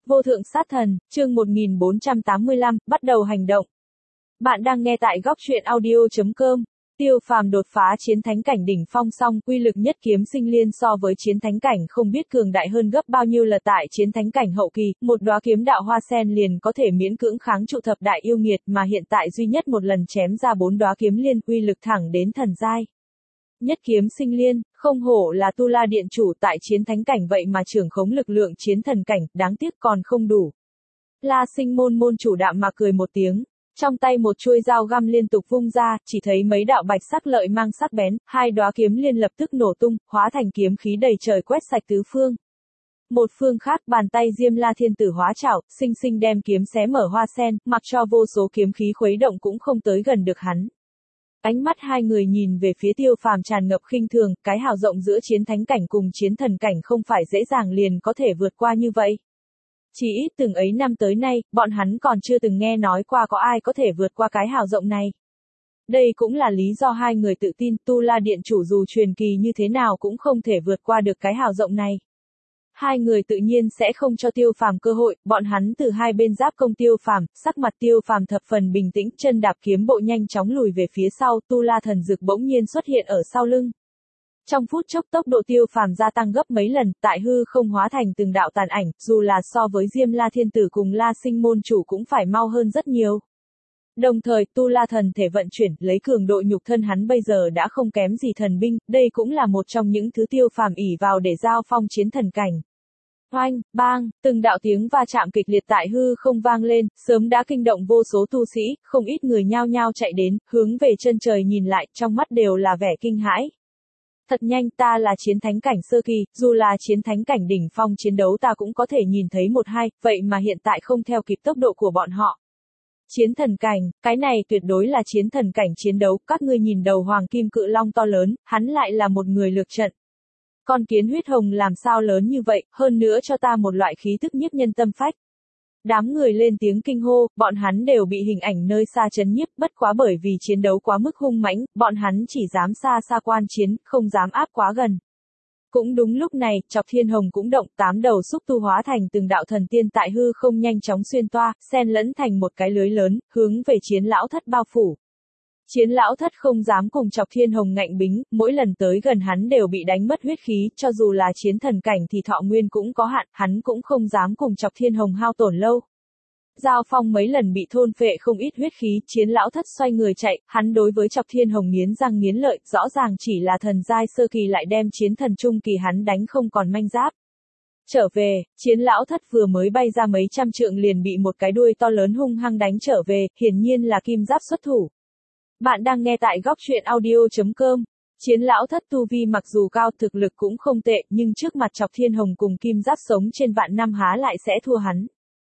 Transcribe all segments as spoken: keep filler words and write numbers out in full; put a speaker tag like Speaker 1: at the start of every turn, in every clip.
Speaker 1: Vô thượng sát thần, chương một nghìn bốn trăm tám mươi lăm, bắt đầu hành động. Bạn đang nghe tại góc truyện audio chấm com. Tiêu Phàm đột phá chiến thánh cảnh đỉnh phong xong, uy lực nhất kiếm sinh liên so với chiến thánh cảnh không biết cường đại hơn gấp bao nhiêu là tại chiến thánh cảnh hậu kỳ, một đóa kiếm đạo hoa sen liền có thể miễn cưỡng kháng trụ thập đại yêu nghiệt, mà hiện tại duy nhất một lần chém ra bốn đóa kiếm liên, uy lực thẳng đến thần giai. Nhất kiếm sinh liên, không hổ là Tu La Điện chủ tại chiến thánh cảnh vậy mà trưởng khống lực lượng chiến thần cảnh, đáng tiếc còn không đủ. La Sinh môn môn chủ đạm mà cười một tiếng, trong tay một chuôi dao găm liên tục vung ra, chỉ thấy mấy đạo bạch sắc lợi mang sắc bén, hai đóa kiếm liên lập tức nổ tung, hóa thành kiếm khí đầy trời quét sạch tứ phương. Một phương khác, bàn tay Diêm La Thiên Tử hóa chảo, sinh sinh đem kiếm xé mở hoa sen, mặc cho vô số kiếm khí khuấy động cũng không tới gần được hắn. Ánh mắt hai người nhìn về phía Tiêu Phàm tràn ngập khinh thường, cái hào rộng giữa chiến thánh cảnh cùng chiến thần cảnh không phải dễ dàng liền có thể vượt qua như vậy. Chỉ ít từng ấy năm tới nay, bọn hắn còn chưa từng nghe nói qua có ai có thể vượt qua cái hào rộng này. Đây cũng là lý do hai người tự tin Tu La Điện chủ dù truyền kỳ như thế nào cũng không thể vượt qua được cái hào rộng này. Hai người tự nhiên sẽ không cho Tiêu Phàm cơ hội, bọn hắn từ hai bên giáp công Tiêu Phàm, sắc mặt Tiêu Phàm thập phần bình tĩnh, chân đạp kiếm bộ nhanh chóng lùi về phía sau, Tu La thần dực bỗng nhiên xuất hiện ở sau lưng. Trong phút chốc tốc độ Tiêu Phàm gia tăng gấp mấy lần, tại hư không hóa thành từng đạo tàn ảnh, dù là so với Diêm La Thiên Tử cùng La Sinh môn chủ cũng phải mau hơn rất nhiều. Đồng thời, Tu La thần thể vận chuyển, lấy cường độ nhục thân hắn bây giờ đã không kém gì thần binh, đây cũng là một trong những thứ Tiêu Phàm ỷ vào để giao phong chiến thần cảnh. Oanh, bang, từng đạo tiếng va chạm kịch liệt tại hư không vang lên, sớm đã kinh động vô số tu sĩ, không ít người nhao nhao chạy đến, hướng về chân trời nhìn lại, trong mắt đều là vẻ kinh hãi. Thật nhanh, ta là chiến thánh cảnh sơ kỳ, dù là chiến thánh cảnh đỉnh phong chiến đấu ta cũng có thể nhìn thấy một hai, vậy mà hiện tại không theo kịp tốc độ của bọn họ. Chiến thần cảnh, cái này tuyệt đối là chiến thần cảnh chiến đấu, các ngươi nhìn đầu hoàng kim cự long to lớn, hắn lại là một người lược trận. Con kiến huyết hồng làm sao lớn như vậy, hơn nữa cho ta một loại khí tức nhiếp nhân tâm phách. Đám người lên tiếng kinh hô, bọn hắn đều bị hình ảnh nơi xa chấn nhiếp, bất quá bởi vì chiến đấu quá mức hung mãnh, bọn hắn chỉ dám xa xa quan chiến, không dám áp quá gần. Cũng đúng lúc này, Chọc Thiên Hồng cũng động, tám đầu xúc tu hóa thành từng đạo thần tiên tại hư không nhanh chóng xuyên toa, xen lẫn thành một cái lưới lớn, hướng về Chiến Lão Thất bao phủ. Chiến Lão Thất không dám cùng Chọc Thiên Hồng ngạnh bính, mỗi lần tới gần hắn đều bị đánh mất huyết khí, cho dù là chiến thần cảnh thì thọ nguyên cũng có hạn, hắn cũng không dám cùng Chọc Thiên Hồng hao tổn lâu. Giao phong mấy lần bị thôn phệ không ít huyết khí, Chiến Lão Thất xoay người chạy, hắn đối với Chọc Thiên Hồng nghiến răng nghiến lợi, rõ ràng chỉ là thần giai sơ kỳ lại đem chiến thần trung kỳ hắn đánh không còn manh giáp. Trở về, Chiến Lão Thất vừa mới bay ra mấy trăm trượng liền bị một cái đuôi to lớn hung hăng đánh trở về, hiển nhiên là kim giáp xuất thủ. Bạn đang nghe tại góc truyện audio chấm com. Chiến Lão Thất tu vi mặc dù cao, thực lực cũng không tệ, nhưng trước mặt Chọc Thiên Hồng cùng kim giáp sống trên vạn năm há lại sẽ thua hắn.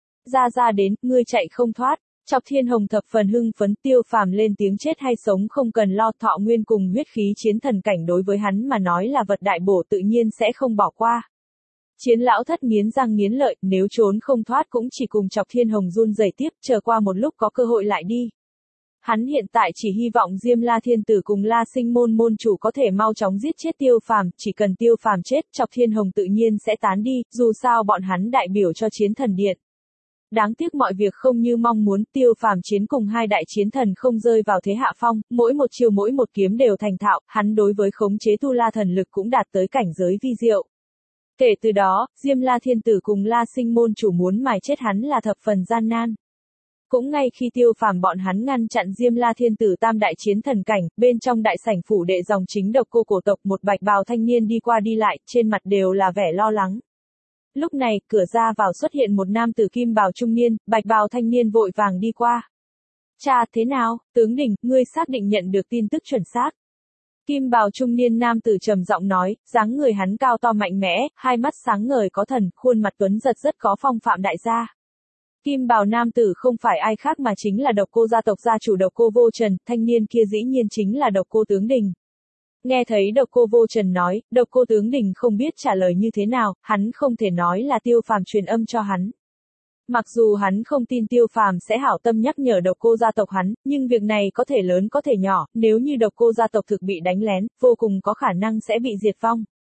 Speaker 1: Ra ra đến, ngươi chạy không thoát. Chọc Thiên Hồng thập phần hưng phấn, Tiêu Phàm lên tiếng chết hay sống không cần lo, thọ nguyên cùng huyết khí chiến thần cảnh đối với hắn mà nói là vật đại bổ, tự nhiên sẽ không bỏ qua. Chiến Lão Thất nghiến răng nghiến lợi, nếu trốn không thoát cũng chỉ cùng Chọc Thiên Hồng run rẩy tiếp, chờ qua một lúc có cơ hội lại đi. Hắn hiện tại chỉ hy vọng Diêm La Thiên Tử cùng La Sinh môn môn chủ có thể mau chóng giết chết Tiêu Phàm, chỉ cần Tiêu Phàm chết, Chọc Thiên Hồng tự nhiên sẽ tán đi, dù sao bọn hắn đại biểu cho chiến thần điện. Đáng tiếc mọi việc không như mong muốn, Tiêu Phàm chiến cùng hai đại chiến thần không rơi vào thế hạ phong, mỗi một chiêu mỗi một kiếm đều thành thạo, hắn đối với khống chế Tu La thần lực cũng đạt tới cảnh giới vi diệu. Kể từ đó, Diêm La Thiên Tử cùng La Sinh môn chủ muốn mài chết hắn là thập phần gian nan. Cũng ngay khi Tiêu Phàm bọn hắn ngăn chặn Diêm La Thiên Tử tam đại chiến thần cảnh, bên trong đại sảnh phủ đệ dòng chính Độc Cô cổ tộc một bạch bào thanh niên đi qua đi lại, trên mặt đều là vẻ lo lắng. Lúc này, cửa ra vào xuất hiện một nam tử kim bào trung niên, bạch bào thanh niên vội vàng đi qua. Cha, thế nào, tướng đỉnh, ngươi xác định nhận được tin tức chuẩn xác. Kim bào trung niên nam tử trầm giọng nói, dáng người hắn cao to mạnh mẽ, hai mắt sáng ngời có thần, khuôn mặt tuấn giật rất có phong phạm đại gia. Kim bào nam tử không phải ai khác mà chính là Độc Cô gia tộc gia chủ Độc Cô Vô Trần, thanh niên kia dĩ nhiên chính là Độc Cô tướng đình. Nghe thấy Độc Cô Vô Trần nói, Độc Cô tướng đình không biết trả lời như thế nào, hắn không thể nói là Tiêu Phàm truyền âm cho hắn. Mặc dù hắn không tin Tiêu Phàm sẽ hảo tâm nhắc nhở Độc Cô gia tộc hắn, nhưng việc này có thể lớn có thể nhỏ, nếu như Độc Cô gia tộc thực bị đánh lén, vô cùng có khả năng sẽ bị diệt vong.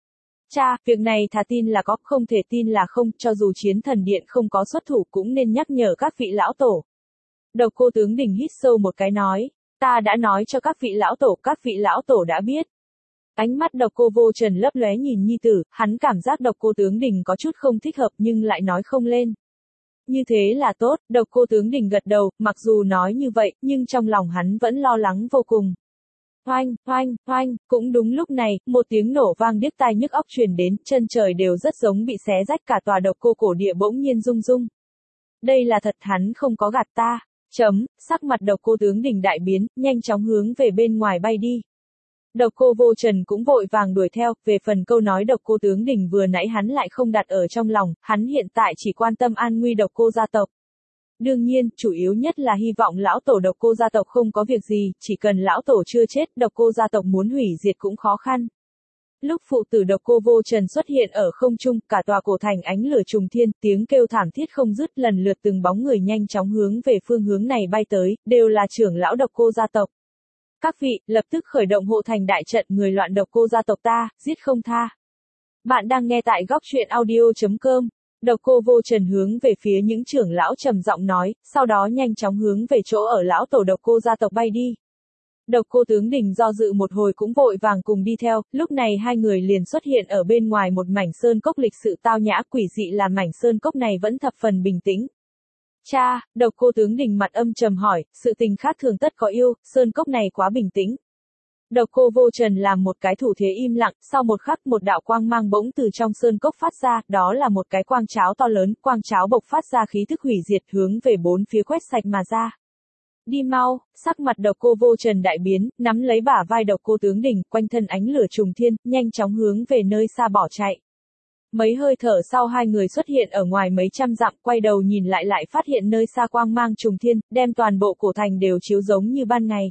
Speaker 1: Cha, việc này thà tin là có, không thể tin là không, cho dù chiến thần điện không có xuất thủ cũng nên nhắc nhở các vị lão tổ. Độc Cô Tướng Đình hít sâu một cái nói, ta đã nói cho các vị lão tổ, các vị lão tổ đã biết. Ánh mắt Độc Cô Vô Trần lấp lóe nhìn nhi tử, hắn cảm giác Độc Cô Tướng Đình có chút không thích hợp nhưng lại nói không lên. Như thế là tốt, Độc Cô Tướng Đình gật đầu, mặc dù nói như vậy, nhưng trong lòng hắn vẫn lo lắng vô cùng. Oanh, oanh, oanh, cũng đúng lúc này, một tiếng nổ vang điếc tai nhức óc truyền đến, chân trời đều rất giống bị xé rách, cả tòa Độc Cô cổ địa bỗng nhiên rung rung. Đây là thật, hắn không có gạt ta. Chấm, sắc mặt Độc Cô Tướng Đình đại biến, nhanh chóng hướng về bên ngoài bay đi. Độc Cô Vô Trần cũng vội vàng đuổi theo, về phần câu nói Độc Cô Tướng Đình vừa nãy hắn lại không đặt ở trong lòng, hắn hiện tại chỉ quan tâm an nguy Độc Cô gia tộc. Đương nhiên, chủ yếu nhất là hy vọng lão tổ Độc Cô gia tộc không có việc gì, chỉ cần lão tổ chưa chết, Độc Cô gia tộc muốn hủy diệt cũng khó khăn. Lúc phụ tử Độc Cô Vô Trần xuất hiện ở không trung, cả tòa cổ thành ánh lửa trùng thiên, tiếng kêu thảm thiết không dứt, lần lượt từng bóng người nhanh chóng hướng về phương hướng này bay tới, đều là trưởng lão Độc Cô gia tộc. Các vị, lập tức khởi động hộ thành đại trận, người loạn Độc Cô gia tộc ta, giết không tha. Bạn đang nghe tại góc truyện audio chấm com. Độc Cô Vô Trần hướng về phía những trưởng lão trầm giọng nói, sau đó nhanh chóng hướng về chỗ ở lão tổ Độc Cô gia tộc bay đi. Độc Cô Tướng Đình do dự một hồi cũng vội vàng cùng đi theo, lúc này hai người liền xuất hiện ở bên ngoài một mảnh sơn cốc lịch sự tao nhã, quỷ dị là mảnh sơn cốc này vẫn thập phần bình tĩnh. Cha, Độc Cô Tướng Đình mặt âm trầm hỏi, sự tình khác thường tất có yêu, sơn cốc này quá bình tĩnh. Độc Cô Vô Trần làm một cái thủ thế im lặng, sau một khắc một đạo quang mang bỗng từ trong sơn cốc phát ra, đó là một cái quang cháo to lớn, quang cháo bộc phát ra khí thức hủy diệt hướng về bốn phía quét sạch mà ra. Đi mau, sắc mặt Độc Cô Vô Trần đại biến, nắm lấy bả vai Độc Cô Tướng Đình, quanh thân ánh lửa trùng thiên, nhanh chóng hướng về nơi xa bỏ chạy. Mấy hơi thở sau hai người xuất hiện ở ngoài mấy trăm dặm, quay đầu nhìn lại lại phát hiện nơi xa quang mang trùng thiên, đem toàn bộ cổ thành đều chiếu giống như ban ngày.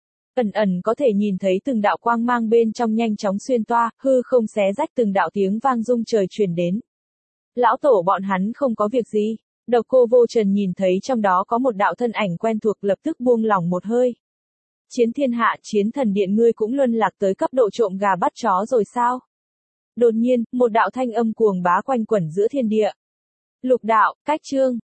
Speaker 1: Ẩn ẩn có thể nhìn thấy từng đạo quang mang bên trong nhanh chóng xuyên toa, hư không xé rách, từng đạo tiếng vang rung trời truyền đến. Lão tổ bọn hắn không có việc gì. Độc Cô Vô Trần nhìn thấy trong đó có một đạo thân ảnh quen thuộc, lập tức buông lỏng một hơi. Chiến thiên hạ, chiến thần điện, ngươi cũng luân lạc tới cấp độ trộm gà bắt chó rồi sao? Đột nhiên, một đạo thanh âm cuồng bá quanh quẩn giữa thiên địa. Lục đạo, cách chương.